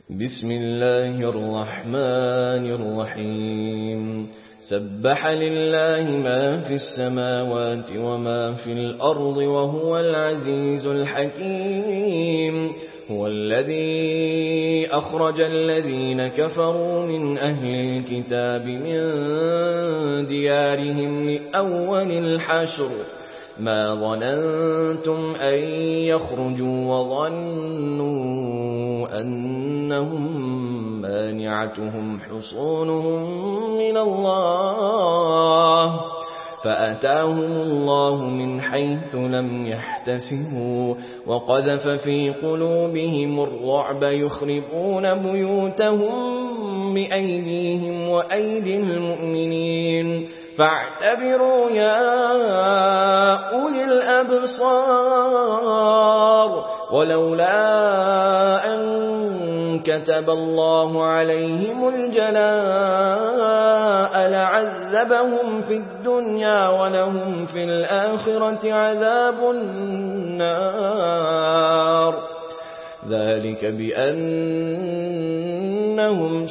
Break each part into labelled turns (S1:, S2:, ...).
S1: بسم الله الرحمن الرحيم سبح لله ما في السماوات وما في الأرض وهو العزيز الحكيم هو الذي أخرج الذين كفروا من أهل الكتاب من ديارهم لأول الحشر ما ظننتم أن يخرجوا وظنوا أنهم مانعتهم حصونهم من الله فأتاهم الله من حيث لم يحتسبوا وقذف في قلوبهم الرعب يخربون بيوتهم بأيديهم وأيدي المؤمنين فاعتبروا يا أولي الأبصار ولولا أن كتب الله عليهم الجلاء لعذبهم في الدنيا ولهم في الآخرة عذاب النار ذلك بأنهم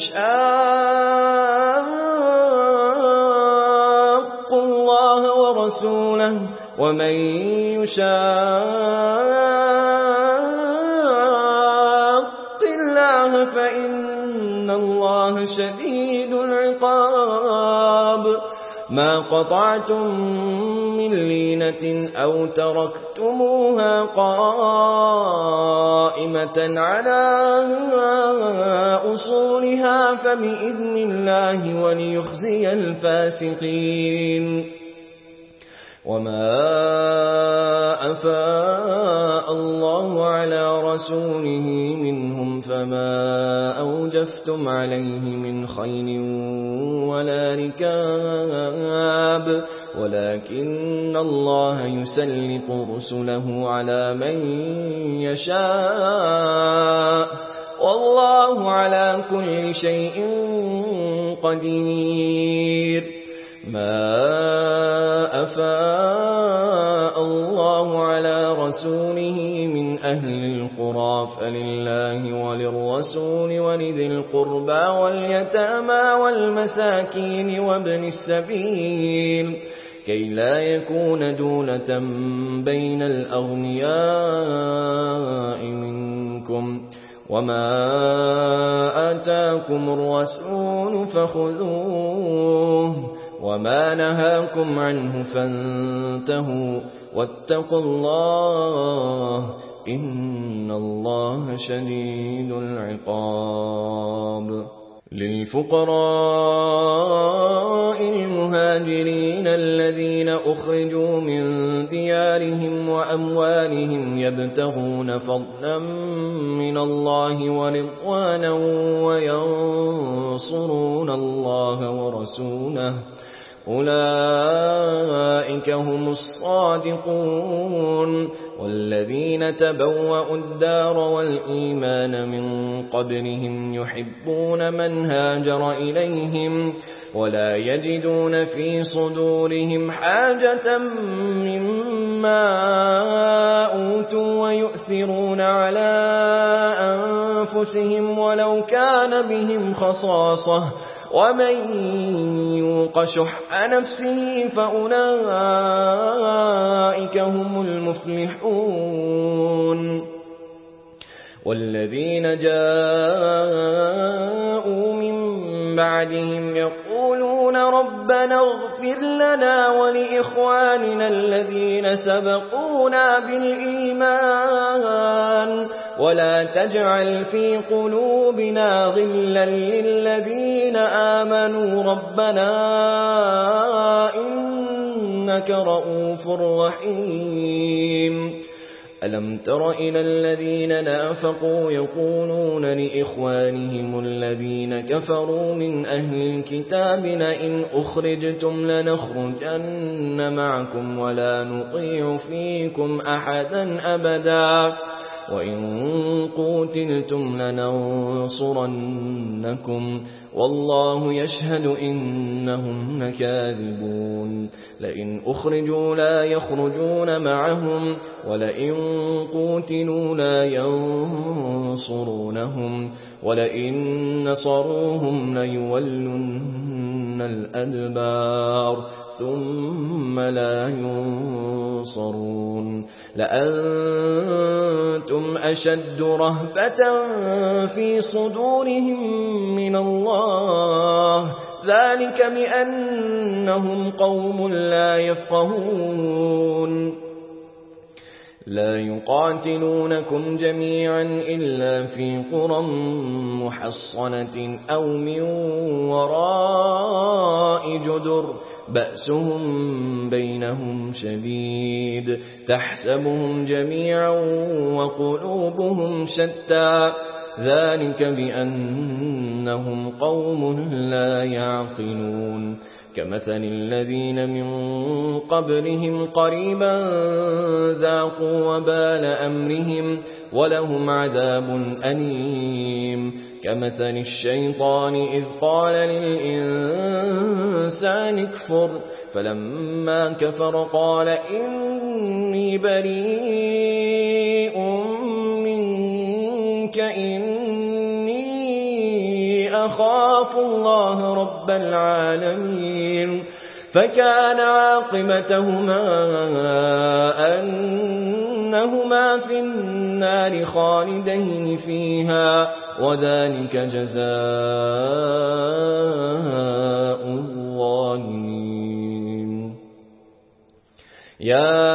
S1: شاقوا الله ورسوله ومن يشاق الله فإن الله شديد العقاب ما قطعتم من لينة أو تركتموها قائمة على أصولها فبإذن الله وليخزي الفاسقين وما أفاء الله على رسوله منهم فما أوجفتم عليه من خيل ولا ركاب ولكن الله يسلط رسله على من يشاء والله على كل شيء قدير ما أفاء الله على رسوله من أهل القرى فلله وللرسول ولذي القربى واليتامى والمساكين وابن السبيل كي لا يكون دولة بين الأغنياء منكم وما آتاكم الرسول فخذوه وما نهاكم عنه فانتهوا واتقوا الله إن الله شديد العقاب للفقراء المهاجرين الذين أخرجوا من ديارهم وأموالهم يبتغون فضلا من الله ورضوانا وينصرون الله ورسوله أولئك هم الصادقون والذين تبوأوا الدار والإيمان من قبلهم يحبون من هاجر إليهم ولا يجدون في صدورهم حاجة مما أوتوا ويؤثرون على أنفسهم ولو كان بهم خصاصة ومن يوق شح نفسه فأولئك هم المفلحون والذين جاءوا من بعدهم يقولون ربنا اغفر لنا ولإخواننا الذين سبقونا بالإيمان ولا تجعل في قلوبنا غلا للذين آمنوا ربنا إنك رؤوف رحيم ألم تر إلى الذين نافقوا يقولون لإخوانهم الذين كفروا من أهل الكتاب لئن أخرجتم لنخرجن معكم ولا نطيع فيكم أحدا أبدا وإن قوتلتم لننصرنكم والله يشهد إنهم لكاذبون لئن أخرجوا لا يخرجون معهم ولئن قوتلوا لا ينصرونهم ولئن نصروهم ليولن الأدبار ثم لا ينصرون لأنتم أشد رهبة في صدورهم من الله ذلك بأنهم قوم لا يفقهون لا يقاتلونكم جميعا إلا في قرى محصنة أو من وراء جدر بأسهم بينهم شديد تحسبهم جميعا وقلوبهم شتى ذلك بأنهم قوم لا يعقلون كمثل الذين من قبلهم قريبا ذاقوا وبال أمرهم ولهم عذاب أليم كمثل الشيطان إذ قال للإنسان اكفر فلما كفر قال إني بريء منك إني أخاف الله رب العالمين فكان عاقبتهما أنهما في النار خالدين فيها وذلك جزاء الظالمين يا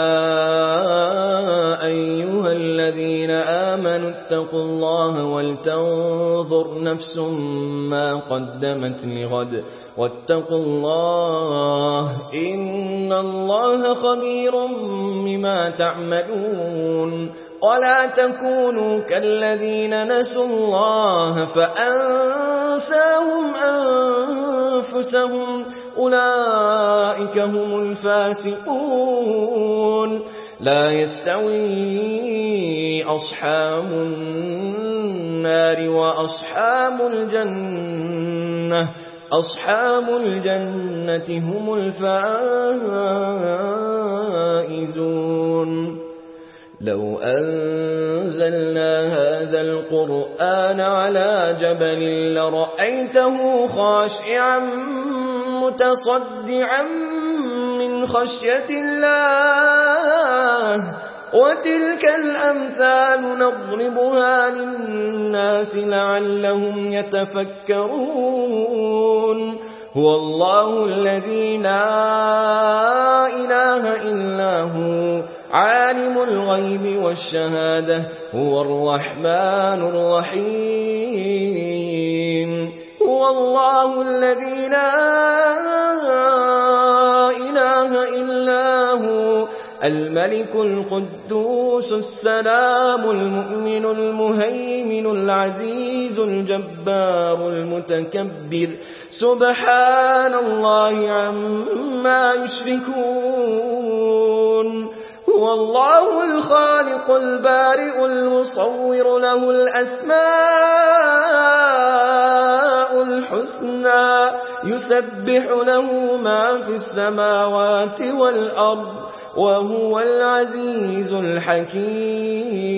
S1: أيها الذين آمنوا اتقوا الله ولتنظر نفس ما قدمت لغد واتقوا الله إن الله خبير بما تعملون ولا تكونوا كالذين نسوا الله فأنساهم أنفسهم أولئك هم الفاسقون لا يستوي أصحاب النار وأصحاب الجنة أصحاب الجنة هم الفائزون لو أنزلنا هذا القرآن على جبل لرأيته خاشعا متصدعا من خشية الله وتلك الأمثال نضربها للناس لعلهم يتفكرون هو الله الذي لا إله إلا هو عالم الغيب والشهادة هو الرحمن الرحيم هو الله الذي لا إله إلا هو الملك القدوس السلام المؤمن المهيمن العزيز الجبار المتكبر سبحان الله عما يشركون هو الله الخالق البارئ المصور له الأسماء الحسنى يسبح له ما في السماوات والأرض وهو العزيز الحكيم